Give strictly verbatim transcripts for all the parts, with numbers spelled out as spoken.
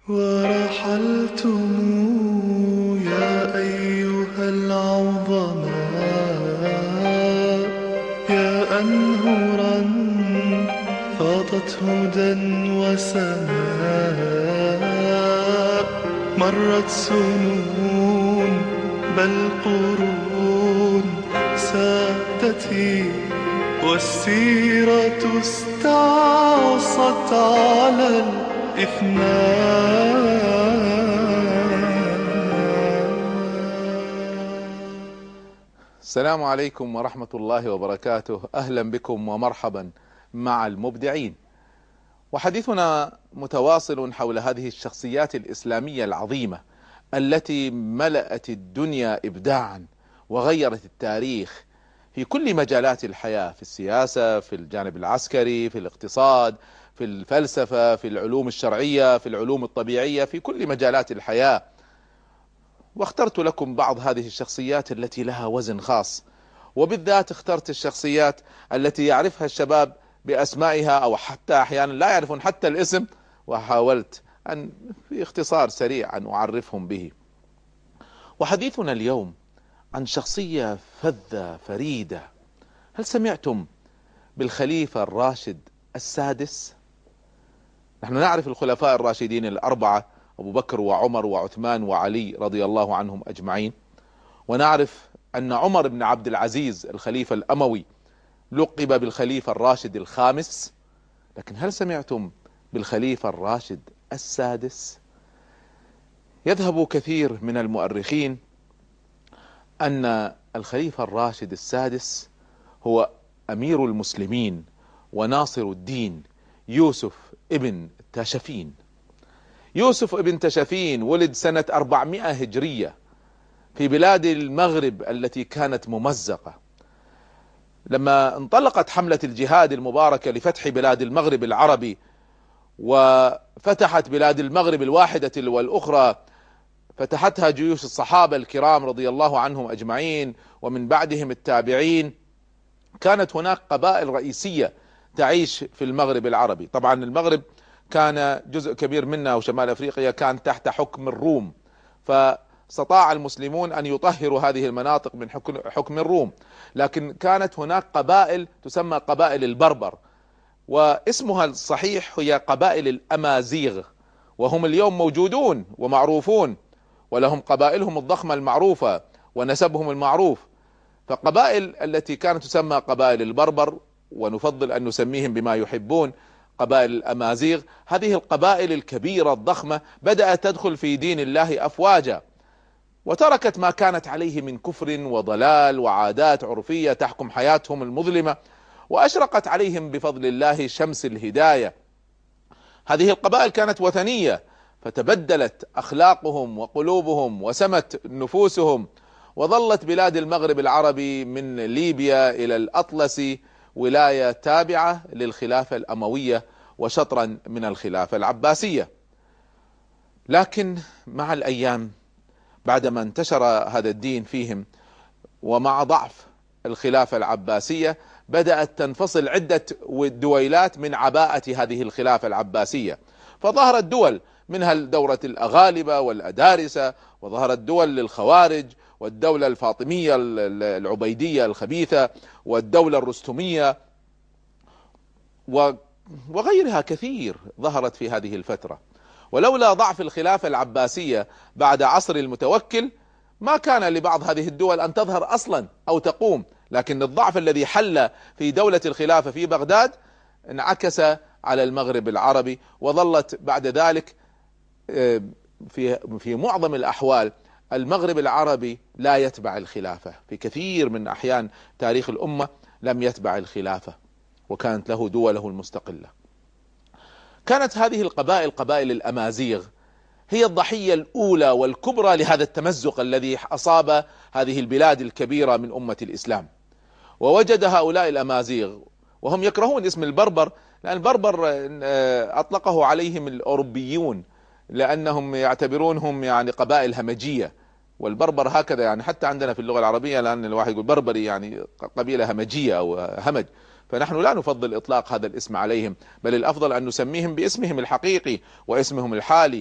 ورحلتم يا أيها العظماء، يا أنهرا فاضت هدى وسماء. مرت سنون بل قرون سادتي، والسيرة استعصت على الإثناء. السلام عليكم ورحمة الله وبركاته. أهلا بكم ومرحبا مع المبدعين، وحديثنا متواصل حول هذه الشخصيات الإسلامية العظيمة التي ملأت الدنيا إبداعا وغيرت التاريخ في كل مجالات الحياة، في السياسة، في الجانب العسكري، في الاقتصاد، في الفلسفة، في العلوم الشرعية، في العلوم الطبيعية، في كل مجالات الحياة. واخترت لكم بعض هذه الشخصيات التي لها وزن خاص، وبالذات اخترت الشخصيات التي يعرفها الشباب بأسمائها أو حتى أحيانا لا يعرفون حتى الاسم، وحاولت أن في اختصار سريع أن أعرفهم به. وحديثنا اليوم عن شخصية فذة فريدة. هل سمعتم بالخليفة الراشد السادس؟ نحن نعرف الخلفاء الراشدين الأربعة، أبو بكر وعمر وعثمان وعلي رضي الله عنهم أجمعين، ونعرف أن عمر بن عبد العزيز الخليفة الأموي لقب بالخليفة الراشد الخامس. لكن هل سمعتم بالخليفة الراشد السادس؟ يذهب كثير من المؤرخين أن الخليفة الراشد السادس هو أمير المسلمين وناصر الدين يوسف ابن تاشفين. يوسف ابن تاشفين ولد سنة أربعمائة هجرية في بلاد المغرب التي كانت ممزقة. لما انطلقت حملة الجهاد المباركة لفتح بلاد المغرب العربي، وفتحت بلاد المغرب الواحدة والأخرى، فتحتها جيوش الصحابة الكرام رضي الله عنهم أجمعين ومن بعدهم التابعين، كانت هناك قبائل رئيسية تعيش في المغرب العربي. طبعا المغرب كان جزء كبير منها وشمال أفريقيا كان تحت حكم الروم، فاستطاع المسلمون أن يطهروا هذه المناطق من حكم الروم. لكن كانت هناك قبائل تسمى قبائل البربر، واسمها الصحيح هي قبائل الأمازيغ، وهم اليوم موجودون ومعروفون، ولهم قبائلهم الضخمة المعروفة ونسبهم المعروف. فقبائل التي كانت تسمى قبائل البربر، ونفضل أن نسميهم بما يحبون قبائل الأمازيغ، هذه القبائل الكبيرة الضخمة بدأت تدخل في دين الله أفواجا، وتركت ما كانت عليه من كفر وضلال وعادات عرفية تحكم حياتهم المظلمة، وأشرقت عليهم بفضل الله شمس الهداية. هذه القبائل كانت وثنية، فتبدلت أخلاقهم وقلوبهم وسمت نفوسهم، وظلت بلاد المغرب العربي من ليبيا إلى الأطلسي ولاية تابعة للخلافة الأموية وشطرا من الخلافة العباسية. لكن مع الأيام بعدما انتشر هذا الدين فيهم، ومع ضعف الخلافة العباسية، بدأت تنفصل عدة دويلات من عباءة هذه الخلافة العباسية، فظهرت دول منها دولة الأغالبة والأدارسة، وظهرت دول للخوارج، والدولة الفاطمية العبيدية الخبيثة، والدولة الرستمية، وغيرها كثير ظهرت في هذه الفترة. ولولا ضعف الخلافة العباسية بعد عصر المتوكل ما كان لبعض هذه الدول أن تظهر أصلا أو تقوم، لكن الضعف الذي حل في دولة الخلافة في بغداد انعكس على المغرب العربي، وظلت بعد ذلك في في معظم الأحوال المغرب العربي لا يتبع الخلافة. في كثير من أحيان تاريخ الأمة لم يتبع الخلافة، وكانت له دوله المستقلة. كانت هذه القبائل قبائل الأمازيغ هي الضحية الأولى والكبرى لهذا التمزق الذي أصاب هذه البلاد الكبيرة من أمة الإسلام. ووجد هؤلاء الأمازيغ، وهم يكرهون اسم البربر، لأن البربر أطلقه عليهم الأوروبيون لأنهم يعتبرونهم يعني قبائل همجية، والبربر هكذا يعني حتى عندنا في اللغة العربية لأن الواحد يقول بربري يعني قبيلة همجية أو همج، فنحن لا نفضل إطلاق هذا الاسم عليهم، بل الأفضل أن نسميهم باسمهم الحقيقي واسمهم الحالي،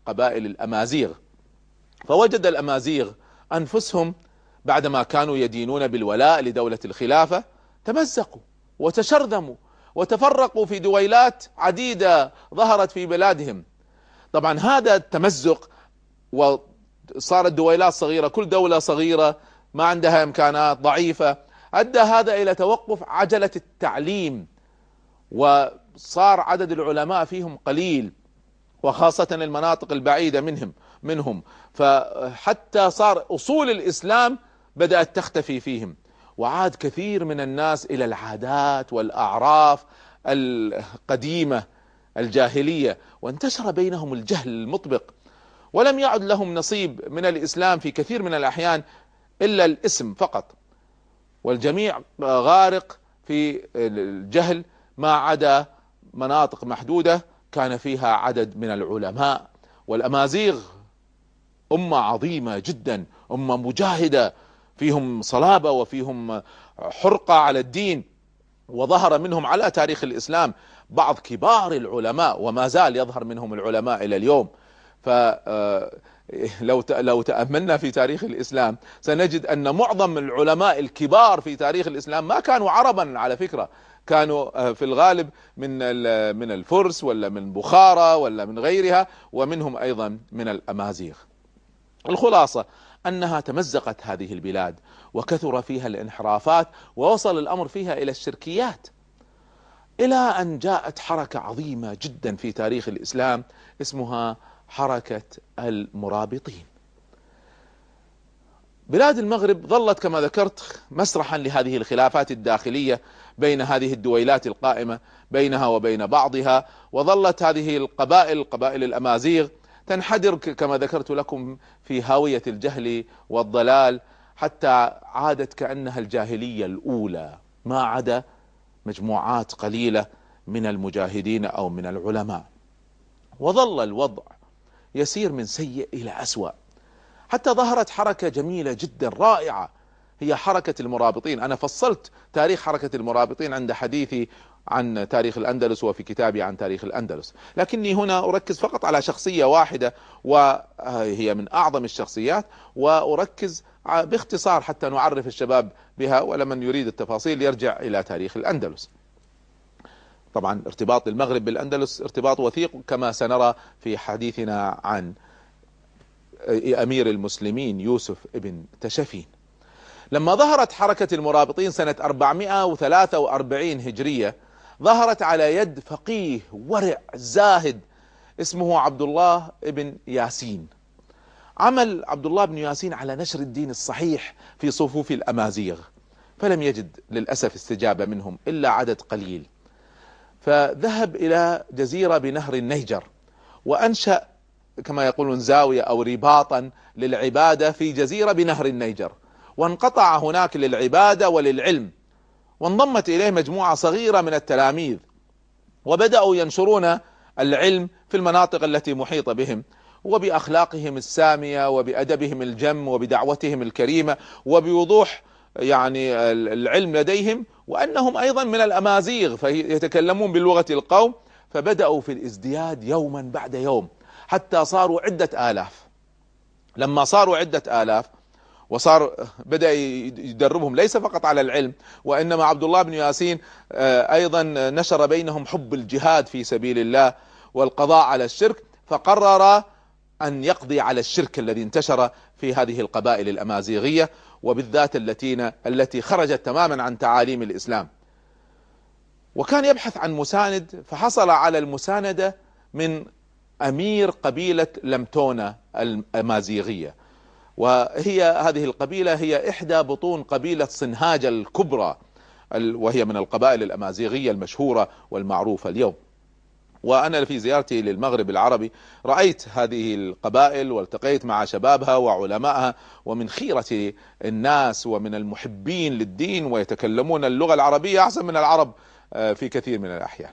قبائل الأمازيغ. فوجد الأمازيغ أنفسهم بعدما كانوا يدينون بالولاء لدولة الخلافة تمزقوا وتشرذموا وتفرقوا في دويلات عديدة ظهرت في بلادهم. طبعا هذا التمزق وصارت دويلات صغيرة، كل دولة صغيرة ما عندها إمكانات ضعيفة، أدى هذا إلى توقف عجلة التعليم، وصار عدد العلماء فيهم قليل، وخاصة المناطق البعيدة منهم منهم فحتى صار أصول الإسلام بدأت تختفي فيهم، وعاد كثير من الناس إلى العادات والأعراف القديمة الجاهلية، وانتشر بينهم الجهل المطبق، ولم يعد لهم نصيب من الإسلام في كثير من الأحيان إلا الاسم فقط، والجميع غارق في الجهل ما عدا مناطق محدودة كان فيها عدد من العلماء. والأمازيغ أمة عظيمة جدا، أمة مجاهدة، فيهم صلابة وفيهم حرقة على الدين، وظهر منهم على تاريخ الإسلام بعض كبار العلماء، وما زال يظهر منهم العلماء إلى اليوم. فلو لو تأملنا في تاريخ الإسلام سنجد أن معظم العلماء الكبار في تاريخ الإسلام ما كانوا عربا على فكرة، كانوا في الغالب من من الفرس ولا من بخارى ولا من غيرها، ومنهم أيضا من الأمازيغ. الخلاصة أنها تمزقت هذه البلاد وكثر فيها الانحرافات، ووصل الأمر فيها إلى الشركيات، إلى أن جاءت حركة عظيمة جدا في تاريخ الإسلام اسمها حركة المرابطين. بلاد المغرب ظلت كما ذكرت مسرحا لهذه الخلافات الداخلية بين هذه الدويلات القائمة بينها وبين بعضها، وظلت هذه القبائل قبائل الأمازيغ تنحدر كما ذكرت لكم في هاوية الجهل والضلال، حتى عادت كأنها الجاهلية الأولى، ما عدا مجموعات قليلة من المجاهدين أو من العلماء. وظل الوضع يسير من سيء إلى أسوأ، حتى ظهرت حركة جميلة جدا رائعة هي حركة المرابطين. أنا فصلت تاريخ حركة المرابطين عند حديثي عن تاريخ الأندلس وفي كتابي عن تاريخ الأندلس، لكني هنا أركز فقط على شخصية واحدة وهي من أعظم الشخصيات، وأركز باختصار حتى نعرف الشباب بها، ولمن يريد التفاصيل يرجع إلى تاريخ الأندلس. طبعا ارتباط المغرب بالأندلس ارتباط وثيق كما سنرى في حديثنا عن أمير المسلمين يوسف ابن تشفين. لما ظهرت حركة المرابطين سنة أربعمائة وثلاثة وأربعين هجرية، ظهرت على يد فقيه ورع زاهد اسمه عبد الله بن ياسين. عمل عبد الله بن ياسين على نشر الدين الصحيح في صفوف الأمازيغ، فلم يجد للأسف استجابة منهم إلا عدد قليل، فذهب إلى جزيرة بنهر النيجر وأنشأ كما يقولون زاوية أو رباطا للعبادة في جزيرة بنهر النيجر، وانقطع هناك للعبادة وللعلم، وانضمت إليه مجموعة صغيرة من التلاميذ، وبدأوا ينشرون العلم في المناطق التي محيطة بهم، وبأخلاقهم السامية وبأدبهم الجم وبدعوتهم الكريمة وبوضوح يعني العلم لديهم، وأنهم أيضا من الأمازيغ فيتكلمون بلغة القوم، فبدأوا في الازدياد يوما بعد يوم حتى صاروا عدة آلاف. لما صاروا عدة آلاف وصار بدأ يدربهم ليس فقط على العلم، وإنما عبد الله بن ياسين أيضا نشر بينهم حب الجهاد في سبيل الله والقضاء على الشرك، فقرر أن يقضي على الشرك الذي انتشر في هذه القبائل الأمازيغية، وبالذات التي التي خرجت تماما عن تعاليم الإسلام. وكان يبحث عن مساند، فحصل على المساندة من أمير قبيلة لمتونة الأمازيغية، وهي هذه القبيلة هي إحدى بطون قبيلة صنهاج الكبرى، وهي من القبائل الأمازيغية المشهورة والمعروفة اليوم. وأنا في زيارتي للمغرب العربي رأيت هذه القبائل والتقيت مع شبابها وعلمائها، ومن خيرة الناس ومن المحبين للدين، ويتكلمون اللغة العربية أحسن من العرب في كثير من الأحيان.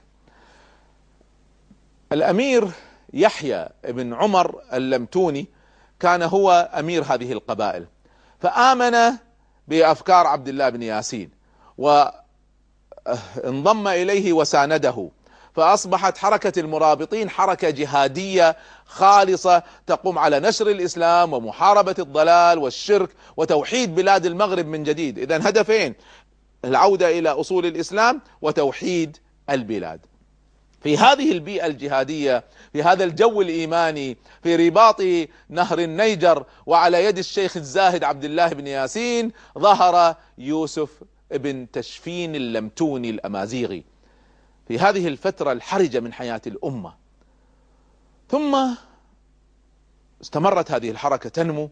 الأمير يحيى بن عمر اللمتوني كان هو أمير هذه القبائل، فآمن بأفكار عبد الله بن ياسين وانضم إليه وسانده، فأصبحت حركة المرابطين حركة جهادية خالصة تقوم على نشر الإسلام ومحاربة الضلال والشرك وتوحيد بلاد المغرب من جديد. إذن هدفين: العودة إلى أصول الإسلام وتوحيد البلاد. في هذه البيئة الجهادية، في هذا الجو الإيماني، في رباط نهر النيجر وعلى يد الشيخ الزاهد عبد الله بن ياسين، ظهر يوسف ابن تشفين اللمتوني الأمازيغي في هذه الفترة الحرجة من حياة الأمة. ثم استمرت هذه الحركة تنمو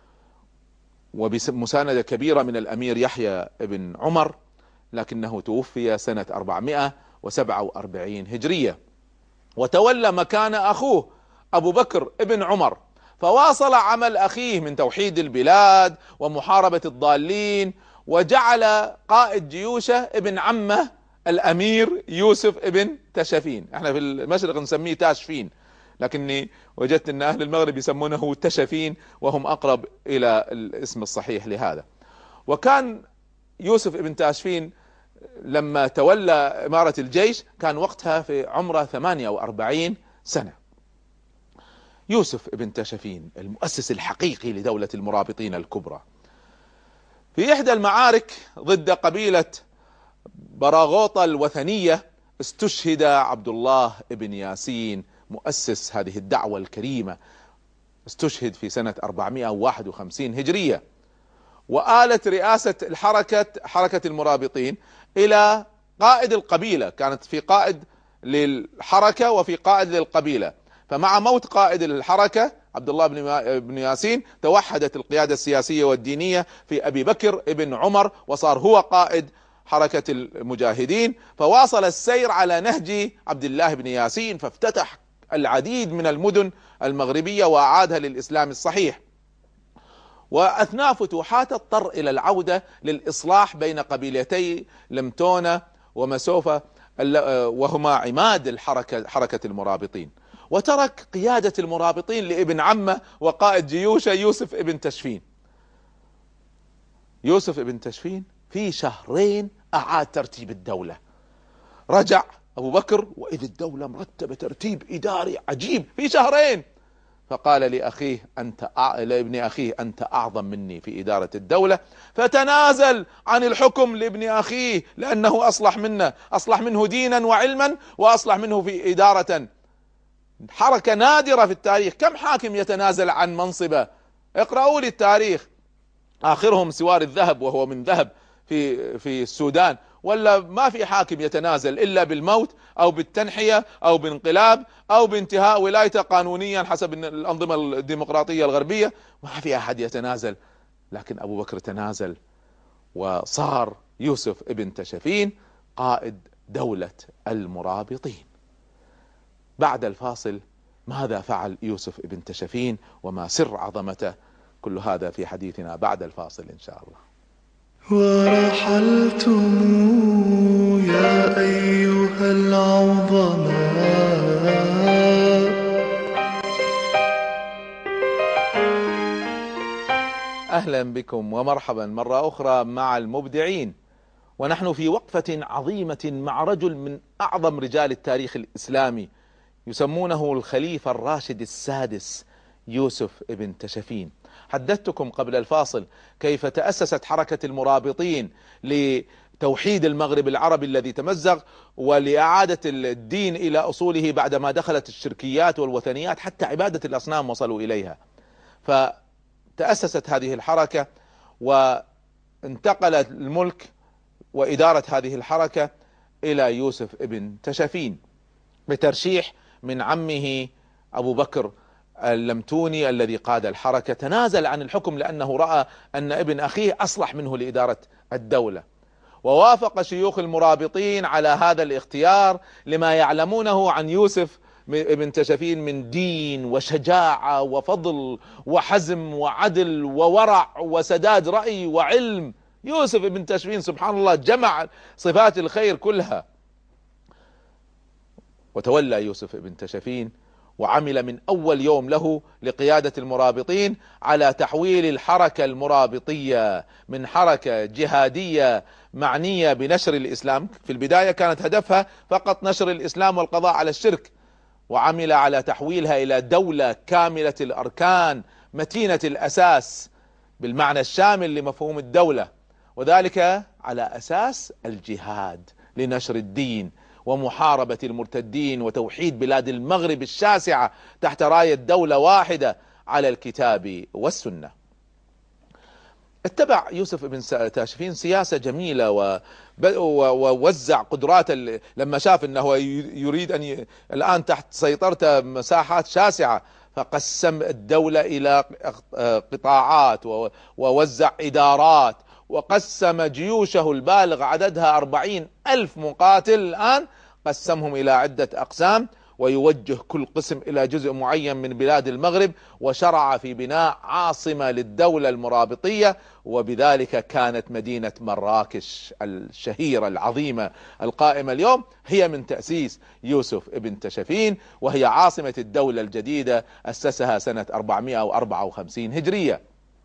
وبمساندة كبيرة من الأمير يحيى بن عمر، لكنه توفي سنة أربعمائة وسبعة وأربعين هجرية، وتولى مكان أخوه أبو بكر ابن عمر، فواصل عمل أخيه من توحيد البلاد ومحاربة الضالين، وجعل قائد جيوشه ابن عمه الأمير يوسف ابن تشفين. احنا في المشرق نسميه تاشفين، لكني وجدت أن أهل المغرب يسمونه تشفين وهم أقرب إلى الاسم الصحيح لهذا. وكان يوسف ابن تاشفين لما تولى إمارة الجيش كان وقتها في عمره ثمانية وأربعين سنة. يوسف ابن تشفين المؤسس الحقيقي لدولة المرابطين الكبرى، في إحدى المعارك ضد قبيلة براغوطة الوثنية استشهد عبد الله ابن ياسين مؤسس هذه الدعوة الكريمة، استشهد في سنة أربعمائة وواحد وخمسين هجرية. وآلت رئاسة الحركة حركة المرابطين إلى قائد القبيلة، كانت في قائد للحركة وفي قائد للقبيلة، فمع موت قائد الحركة عبد الله بن ياسين توحدت القيادة السياسية والدينية في أبي بكر ابن عمر، وصار هو قائد حركة المجاهدين، فواصل السير على نهج عبد الله بن ياسين، فافتتح العديد من المدن المغربية وأعادها للإسلام الصحيح. وأثناء فتوحات اضطر إلى العودة للإصلاح بين قبيلتي لمتونة ومسوفة وهما عماد الحركة حركة المرابطين، وترك قيادة المرابطين لابن عمه وقائد جيوشه يوسف ابن تشفين. يوسف ابن تشفين في شهرين أعاد ترتيب الدولة. رجع أبو بكر وإذ الدولة مرتبة ترتيب إداري عجيب في شهرين، فقال لأخيه أنت أع... لابن أخيه أنت أعظم مني في إدارة الدولة، فتنازل عن الحكم لابن أخيه لأنه أصلح منه، أصلح منه دينا وعلما وأصلح منه في إدارة. حركة نادرة في التاريخ، كم حاكم يتنازل عن منصبه؟ اقرأوا لي التاريخ، آخرهم سوار الذهب وهو من ذهب في في السودان، ولا ما في حاكم يتنازل إلا بالموت أو بالتنحية أو بانقلاب أو بانتهاء ولايته قانونيا حسب الأنظمة الديمقراطية الغربية، ما في أحد يتنازل. لكن أبو بكر تنازل وصار يوسف ابن تشفين قائد دولة المرابطين. بعد الفاصل ماذا فعل يوسف ابن تشفين وما سر عظمته؟ كل هذا في حديثنا بعد الفاصل إن شاء الله. ورحلتم يا أيها العظماء، أهلا بكم ومرحبا مرة أخرى مع المبدعين، ونحن في وقفة عظيمة مع رجل من أعظم رجال التاريخ الإسلامي، يسمونه الخليفة الراشد السادس يوسف ابن تشفين. حدثتكم قبل الفاصل كيف تأسست حركة المرابطين لتوحيد المغرب العربي الذي تمزق ولإعادة الدين إلى أصوله بعدما دخلت الشركيات والوثنيات، حتى عبادة الأصنام وصلوا إليها. فتأسست هذه الحركة وانتقل الملك وإدارة هذه الحركة إلى يوسف ابن تشفين بترشيح من عمه أبو بكر اللمتوني الذي قاد الحركة. تنازل عن الحكم لأنه رأى أن ابن أخيه أصلح منه لإدارة الدولة، ووافق شيوخ المرابطين على هذا الاختيار لما يعلمونه عن يوسف ابن تشفين من دين وشجاعة وفضل وحزم وعدل وورع وسداد رأي وعلم. يوسف ابن تشفين سبحان الله جمع صفات الخير كلها. وتولى يوسف ابن تشفين وعمل من أول يوم له لقيادة المرابطين على تحويل الحركة المرابطية من حركة جهادية معنية بنشر الإسلام، في البداية كانت هدفها فقط نشر الإسلام والقضاء على الشرك، وعمل على تحويلها إلى دولة كاملة الأركان متينة الأساس بالمعنى الشامل لمفهوم الدولة، وذلك على أساس الجهاد لنشر الدين ومحاربة المرتدين وتوحيد بلاد المغرب الشاسعة تحت راية دولة واحدة على الكتاب والسنة. اتبع يوسف بن تاشفين سياسة جميلة ووزع قدرات، لما شاف انه يريد ان ي... الان تحت سيطرته مساحات شاسعة، فقسم الدولة الى قطاعات ووزع ادارات، وقسم جيوشه البالغ عددها أربعين ألف مقاتل الآن قسمهم إلى عدة أقسام، ويوجه كل قسم إلى جزء معين من بلاد المغرب، وشرع في بناء عاصمة للدولة المرابطية، وبذلك كانت مدينة مراكش الشهيرة العظيمة القائمة اليوم هي من تأسيس يوسف ابن تاشفين، وهي عاصمة الدولة الجديدة أسسها سنة أربعمائة وأربعة وخمسين هجرية.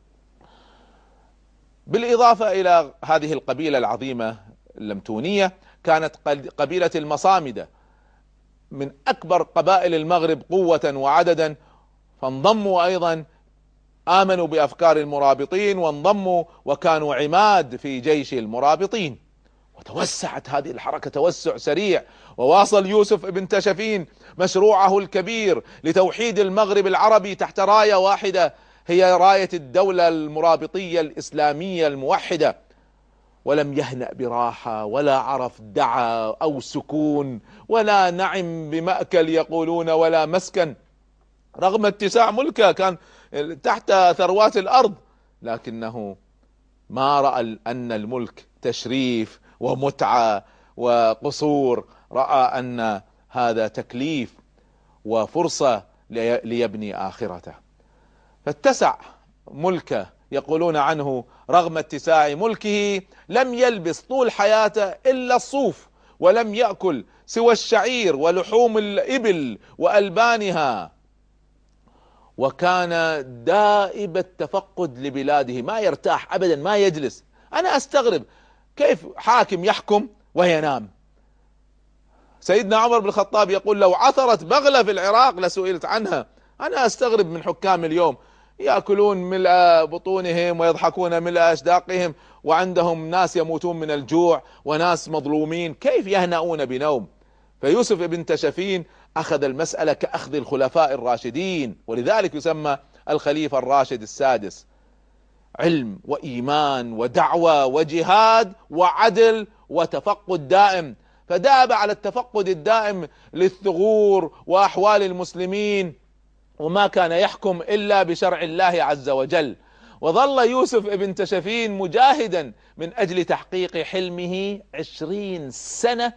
بالإضافة إلى هذه القبيلة العظيمة اللمتونية، كانت قبيلة المصامدة من أكبر قبائل المغرب قوة وعددا، فانضموا أيضا، آمنوا بأفكار المرابطين وانضموا وكانوا عماد في جيش المرابطين، وتوسعت هذه الحركة توسع سريع، وواصل يوسف ابن تاشفين مشروعه الكبير لتوحيد المغرب العربي تحت راية واحدة هي راية الدولة المرابطية الإسلامية الموحدة، ولم يهنأ براحة ولا عرف دعا أو سكون ولا نعم بمأكل يقولون ولا مسكن، رغم اتساع ملكه كان تحت ثروات الأرض، لكنه ما رأى أن الملك تشريف ومتعة وقصور، رأى أن هذا تكليف وفرصة ليبني آخرته، فاتسع ملكه. يقولون عنه رغم اتساع ملكه لم يلبس طول حياته إلا الصوف، ولم يأكل سوى الشعير ولحوم الإبل وألبانها، وكان دائب التفقد لبلاده، ما يرتاح أبدا، ما يجلس. أنا أستغرب كيف حاكم يحكم وينام. سيدنا عمر بن الخطاب يقول لو عثرت بغلة في العراق لسئلت عنها. أنا أستغرب من حكام اليوم، يأكلون ملء بطونهم ويضحكون ملء أشداقهم، وعندهم ناس يموتون من الجوع وناس مظلومين، كيف يهنؤون بنوم؟ فيوسف ابن تاشفين أخذ المسألة كأخذ الخلفاء الراشدين، ولذلك يسمى الخليفة الراشد السادس، علم وإيمان ودعوة وجهاد وعدل وتفقد دائم، فداب على التفقد الدائم للثغور وأحوال المسلمين، وما كان يحكم إلا بشرع الله عز وجل. وظل يوسف ابن تاشفين مجاهدا من أجل تحقيق حلمه عشرين سنة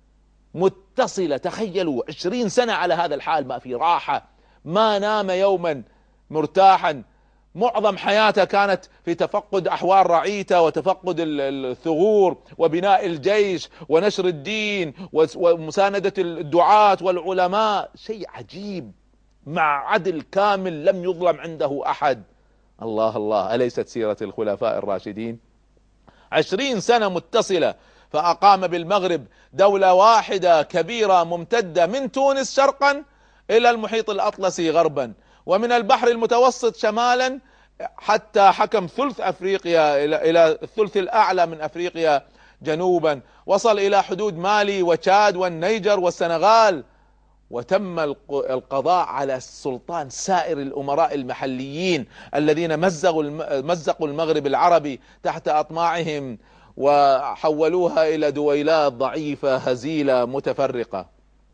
متصلة، تخيلوا عشرين سنة على هذا الحال، ما في راحة، ما نام يوما مرتاحا، معظم حياته كانت في تفقد أحوال رعيته وتفقد الثغور وبناء الجيش ونشر الدين ومساندة الدعاة والعلماء، شيء عجيب، مع عدل كامل لم يظلم عنده أحد. الله الله، أليست سيرة الخلفاء الراشدين؟ عشرين سنة متصلة، فأقام بالمغرب دولة واحدة كبيرة ممتدة من تونس شرقا إلى المحيط الأطلسي غربا، ومن البحر المتوسط شمالا حتى حكم ثلث أفريقيا إلى إلى الثلث الأعلى من أفريقيا جنوبا، وصل إلى حدود مالي وتشاد والنيجر والسنغال، وتم القضاء على السلطان سائر الأمراء المحليين الذين مزقوا مزقوا المغرب العربي تحت أطماعهم وحولوها إلى دويلات ضعيفة هزيلة متفرقة.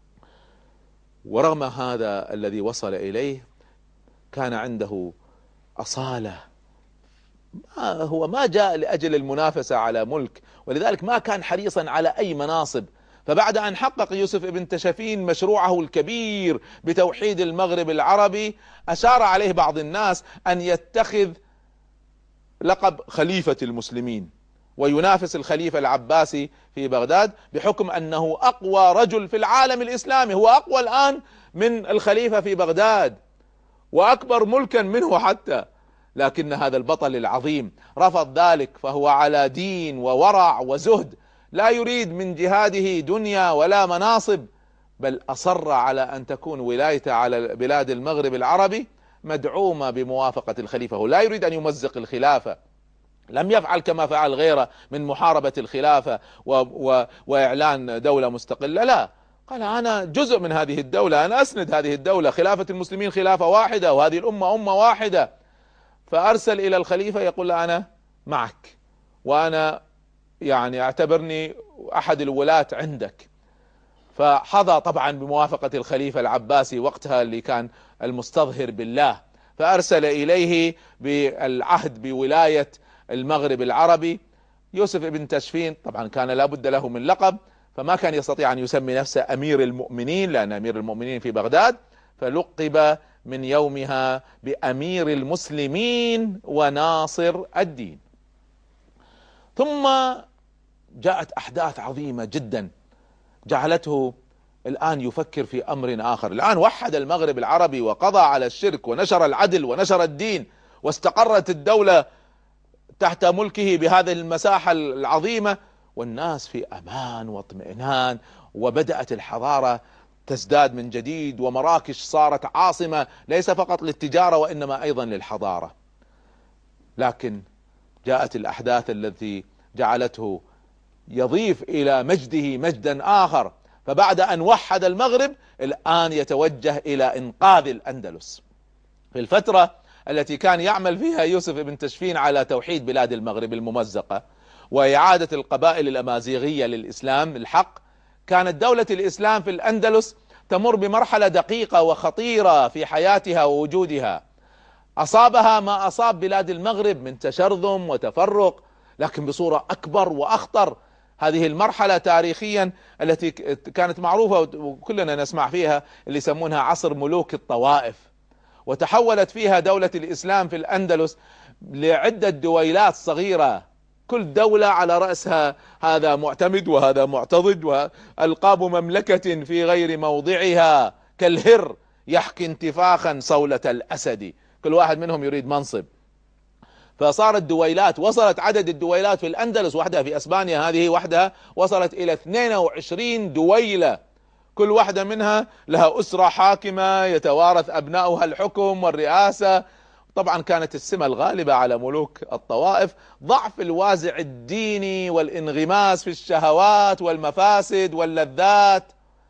ورغم هذا الذي وصل إليه كان عنده أصالة، ما هو ما جاء لأجل المنافسة على ملك، ولذلك ما كان حريصا على أي مناصب. فبعد أن حقق يوسف ابن تاشفين مشروعه الكبير بتوحيد المغرب العربي، أشار عليه بعض الناس أن يتخذ لقب خليفة المسلمين، وينافس الخليفة العباسي في بغداد، بحكم أنه أقوى رجل في العالم الإسلامي، هو أقوى الآن من الخليفة في بغداد وأكبر ملكا منه حتى. لكن هذا البطل العظيم رفض ذلك، فهو على دين وورع وزهد، لا يريد من جهاده دنيا ولا مناصب، بل أصر على أن تكون ولايته على بلاد المغرب العربي مدعومة بموافقة الخليفة. هو لا يريد أن يمزق الخلافة، لم يفعل كما فعل غيره من محاربة الخلافة و و وإعلان دولة مستقلة، لا، قال أنا جزء من هذه الدولة، أنا أسند هذه الدولة، خلافة المسلمين خلافة واحدة وهذه الأمة أمة واحدة. فأرسل إلى الخليفة يقول له أنا معك، وأنا يعني اعتبرني أحد الولاة عندك. فحظى طبعا بموافقة الخليفة العباسي وقتها اللي كان المستظهر بالله، فأرسل إليه بالعهد بولاية المغرب العربي يوسف ابن تاشفين. طبعا كان لابد له من لقب، فما كان يستطيع أن يسمي نفسه أمير المؤمنين، لأن أمير المؤمنين في بغداد، فلقب من يومها بأمير المسلمين وناصر الدين. ثم جاءت أحداث عظيمة جدا جعلته الآن يفكر في أمر آخر. الآن وحد المغرب العربي وقضى على الشرك ونشر العدل ونشر الدين، واستقرت الدولة تحت ملكه بهذه المساحة العظيمة، والناس في أمان واطمئنان، وبدأت الحضارة تزداد من جديد، ومراكش صارت عاصمة ليس فقط للتجارة وإنما أيضا للحضارة. لكن جاءت الأحداث التي جعلته يضيف إلى مجده مجدا آخر، فبعد أن وحد المغرب الآن يتوجه إلى إنقاذ الأندلس. في الفترة التي كان يعمل فيها يوسف بن تاشفين على توحيد بلاد المغرب الممزقة وإعادة القبائل الأمازيغية للإسلام الحق، كانت دولة الإسلام في الأندلس تمر بمرحلة دقيقة وخطيرة في حياتها ووجودها، أصابها ما أصاب بلاد المغرب من تشرذم وتفرق، لكن بصورة أكبر وأخطر. هذه المرحلة تاريخيا التي كانت معروفة وكلنا نسمع فيها، اللي يسمونها عصر ملوك الطوائف، وتحولت فيها دولة الإسلام في الأندلس لعدة دويلات صغيرة، كل دولة على رأسها هذا معتمد وهذا معتضد، وألقاب مملكة في غير موضعها كالهر يحكي انتفاخا صولة الأسد، كل واحد منهم يريد منصب. فصارت دويلات، وصلت عدد الدويلات في الأندلس وحدها في أسبانيا هذه وحدها وصلت إلى اثنين وعشرين دويلة، كل واحدة منها لها أسرة حاكمة يتوارث أبناؤها الحكم والرئاسة. طبعا كانت السمة الغالبة على ملوك الطوائف ضعف الوازع الديني والانغماس في الشهوات والمفاسد واللذات،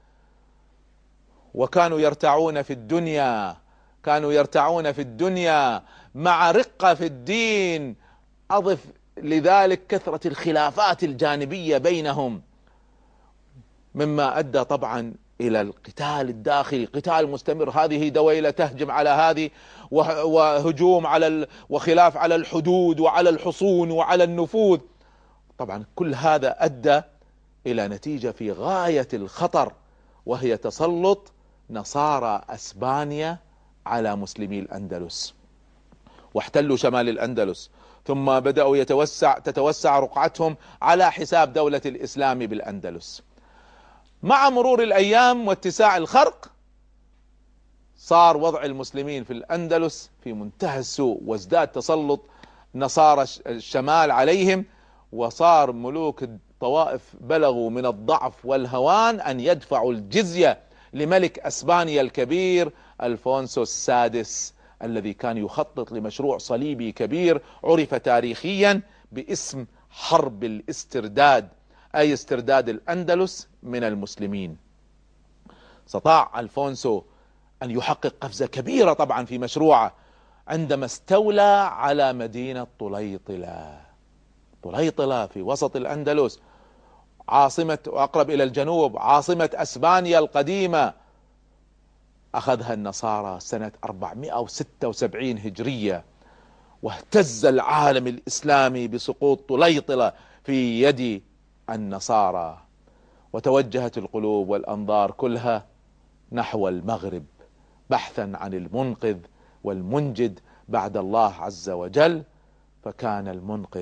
وكانوا يرتعون في الدنيا، كانوا يرتعون في الدنيا مع رقة في الدين. أضف لذلك كثرة الخلافات الجانبية بينهم، مما أدى طبعا إلى القتال الداخلي، قتال مستمر، هذه دويلة تهجم على هذه، وهجوم على ال... وخلاف على الحدود وعلى الحصون وعلى النفوذ. طبعا كل هذا أدى إلى نتيجة في غاية الخطر، وهي تسلط نصارى أسبانيا على مسلمي الأندلس، واحتلوا شمال الأندلس، ثم بدأوا يتوسع تتوسع رقعتهم على حساب دولة الإسلام بالأندلس. مع مرور الأيام واتساع الخرق صار وضع المسلمين في الأندلس في منتهى السوء، وازداد تسلط نصارى الشمال عليهم، وصار ملوك الطوائف بلغوا من الضعف والهوان أن يدفعوا الجزية لملك أسبانيا الكبير ألفونسو السادس، الذي كان يخطط لمشروع صليبي كبير عرف تاريخيا باسم حرب الاسترداد، أي استرداد الأندلس من المسلمين. استطاع ألفونسو أن يحقق قفزة كبيرة طبعا في مشروعه عندما استولى على مدينة طليطلة. طليطلة في وسط الأندلس، عاصمة وأقرب إلى الجنوب، عاصمة أسبانيا القديمة، أخذها النصارى سنة أربعمائة وستة وسبعين هجرية، واهتز العالم الإسلامي بسقوط طليطلة في يد النصارى، وتوجهت القلوب والأنظار كلها نحو المغرب بحثا عن المنقذ والمنجد بعد الله عز وجل، فكان المنقذ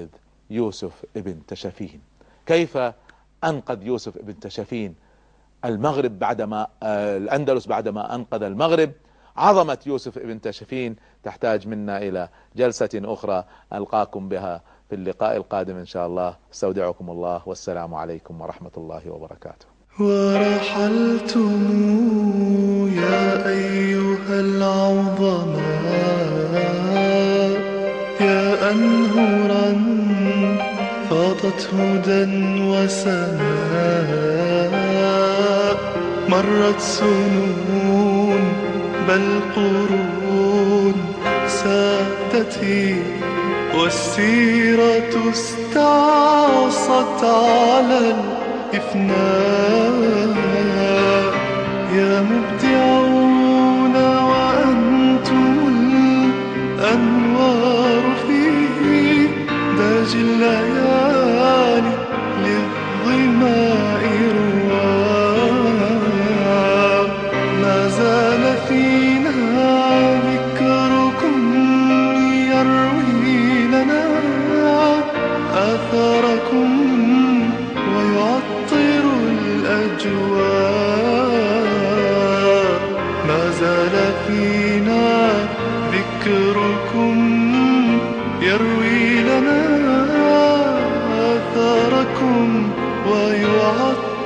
يوسف ابن تشفين. كيف أنقذ يوسف ابن تشفين المغرب بعدما آه الأندلس بعدما أنقذ المغرب. عظمة يوسف ابن تشفين تحتاج منا إلى جلسة أخرى ألقاكم بها في اللقاء القادم إن شاء الله. استودعكم الله والسلام عليكم ورحمة الله وبركاته. ورحلتم يا أيها العظماء يا أنهرا فاضت هدى وسماء. مرت سنون بل قرون سادتي والسيرة استعصت على الإفناء. يا مبدعون وأنتم الأنوار في داج الليالي للظماء رواء. ما زال فينا ذكركم يروي لنا آثاركم ويعطر الأجواء. ما زال فينا ذكركم يروي لنا آثاركم ويعطر